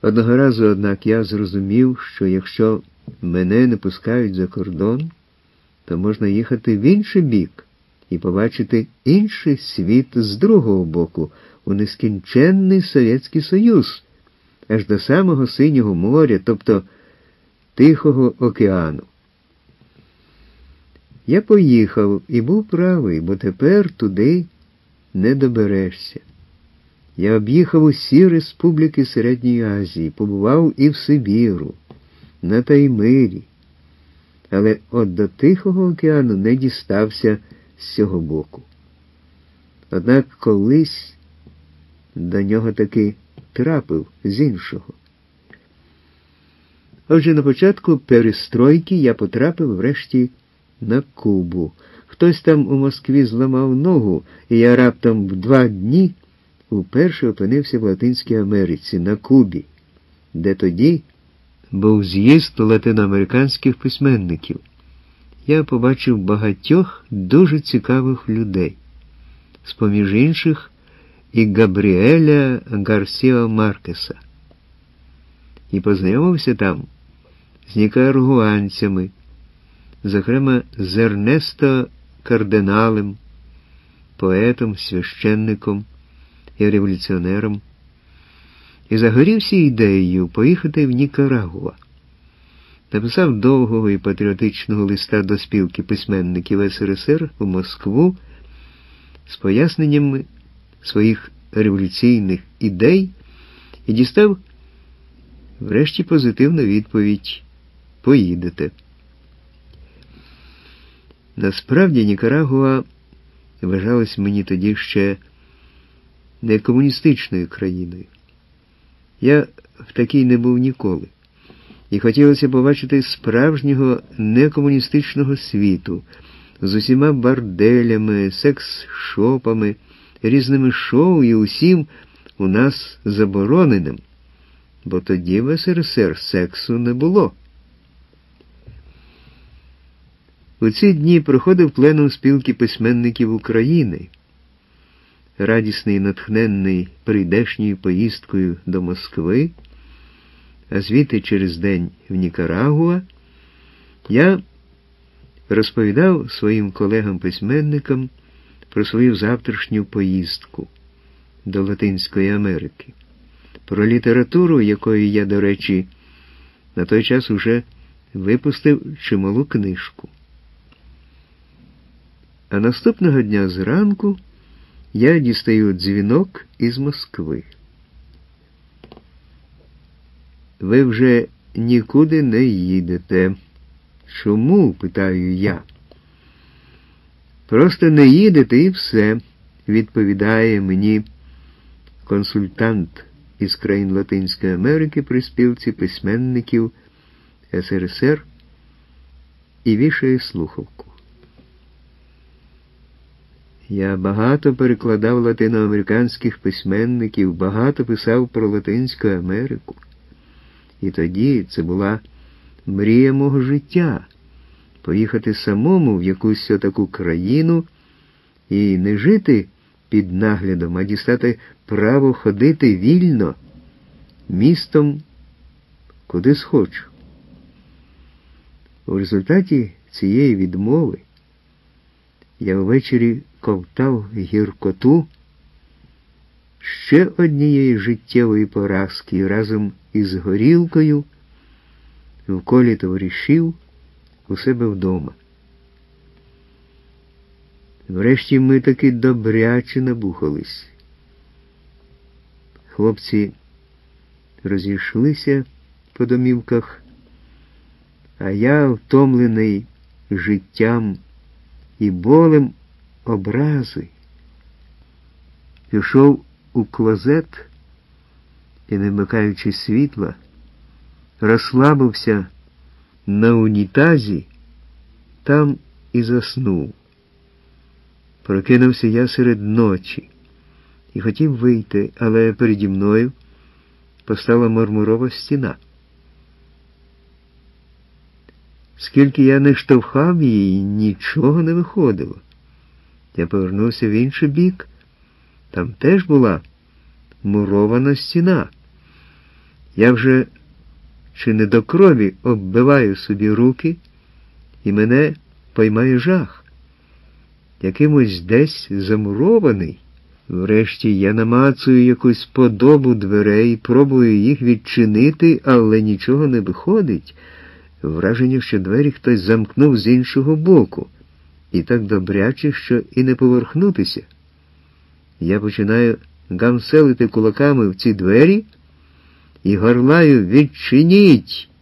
Одного разу, однак, я зрозумів, що якщо мене не пускають за кордон, то можна їхати в інший бік і побачити інший світ з другого боку, у нескінченний Совєтський Союз, аж до самого Синього моря, тобто Тихого океану. Я поїхав і був правий, бо тепер туди не доберешся. Я об'їхав усі республіки Середньої Азії, побував і в Сибіру, на Таймирі, але от до Тихого океану не дістався з цього боку. Однак колись до нього таки трапив з іншого. Отже, на початку перестройки я потрапив врешті на Кубу. Хтось там у Москві зламав ногу, і я раптом в 2 дні вперше опинився в Латинській Америці, на Кубі, де тоді був з'їзд латиноамериканських письменників. Я побачив багатьох дуже цікавих людей. З-поміж інших і Габріеля Гарсіа Маркеса. І познайомився там з нікарагуанцями, зокрема з Ернесто Карденалем, поетом, священником і революціонером, і загорівся ідеєю поїхати в Нікарагуа. Написав довгого і патріотичного листа до спілки письменників СРСР у Москву з поясненнями своїх революційних ідей і дістав врешті позитивну відповідь: поїдете. Насправді Нікарагуа вважалась мені тоді ще не комуністичною країною. Я в такій не був ніколи. І хотілося побачити справжнього некомуністичного світу з усіма борделями, секс-шопами, різними шоу і усім у нас забороненим, бо тоді в СРСР сексу не було. У ці дні проходив пленум спілки письменників України, радісний і натхненний прийдешньою поїздкою до Москви, а звідти через день в Нікарагуа, я розповідав своїм колегам-письменникам про свою завтрашню поїздку до Латинської Америки, про літературу, якої я, до речі, на той час уже випустив чималу книжку. А наступного дня зранку я дістаю дзвінок із Москви. Ви вже нікуди не їдете. Чому? Питаю я. Просто не їдете і все, відповідає мені консультант із країн Латинської Америки при спілці письменників СРСР і вішає слухавку. Я багато перекладав латиноамериканських письменників, багато писав про Латинську Америку. І тоді це була мрія мого життя – поїхати самому в якусь таку країну і не жити під наглядом, а дістати право ходити вільно містом, куди схочу. У результаті цієї відмови я ввечері ковтав гіркоту ще однієї життєвої поразки і разом із горілкою в колі товаришів у себе вдома. Врешті ми таки добряче набухались. Хлопці розійшлися по домівках, а я, втомлений життям і болем образи, пішов у клозет і, не вмикаючи світла, розслабився на унітазі, там і заснув. Прокинувся я серед ночі і хотів вийти, але переді мною постала мармурова стіна. Скільки я не штовхав її, нічого не виходило. Я повернувся в інший бік. Там теж була мурована стіна. Я вже чи не до крові оббиваю собі руки, і мене поймає жах. Якимось десь замурований. Врешті я намацую якусь подобу дверей, пробую їх відчинити, але нічого не виходить. Враження, що двері хтось замкнув з іншого боку. І так добряче, що і не поверхнутися. Я починаю гамселити кулаками в ці двері і горлаю: «Відчиніть!»